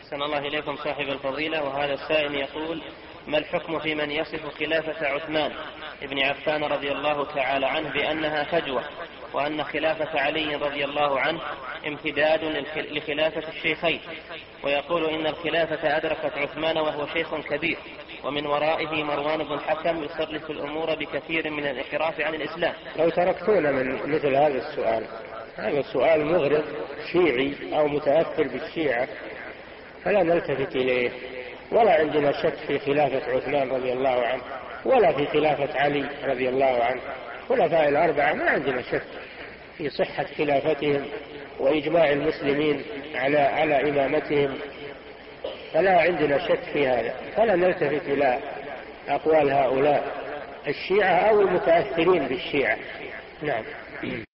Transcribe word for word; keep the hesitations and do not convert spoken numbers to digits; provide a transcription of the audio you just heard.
أحسن الله إليكم صاحب الفضيلة. وهذا السائل يقول: ما الحكم في من يصف خلافة عثمان ابن عفان رضي الله تعالى عنه بأنها فجوة، وأن خلافة علي رضي الله عنه امتداد لخلافة الشيخين، ويقول إن الخلافة أدركت عثمان وهو شيخ كبير، ومن ورائه مروان بن الحكم يصرف الأمور بكثير من الانحراف عن الإسلام؟ لو تركتونا من مثل هذا السؤال، هذا السؤال مغرض شيعي أو متأثر بالشيعة، فلا نلتفت إليه. ولا عندنا شك في خلافة عثمان رضي الله عنه، ولا في خلافة علي رضي الله عنه. خلفاء الأربعة ما عندنا شك في صحة خلافتهم وإجماع المسلمين على على إمامتهم، فلا عندنا شك في هذا. فلا نلتفت إلى أقوال هؤلاء الشيعة أو المتأثرين بالشيعة. نعم.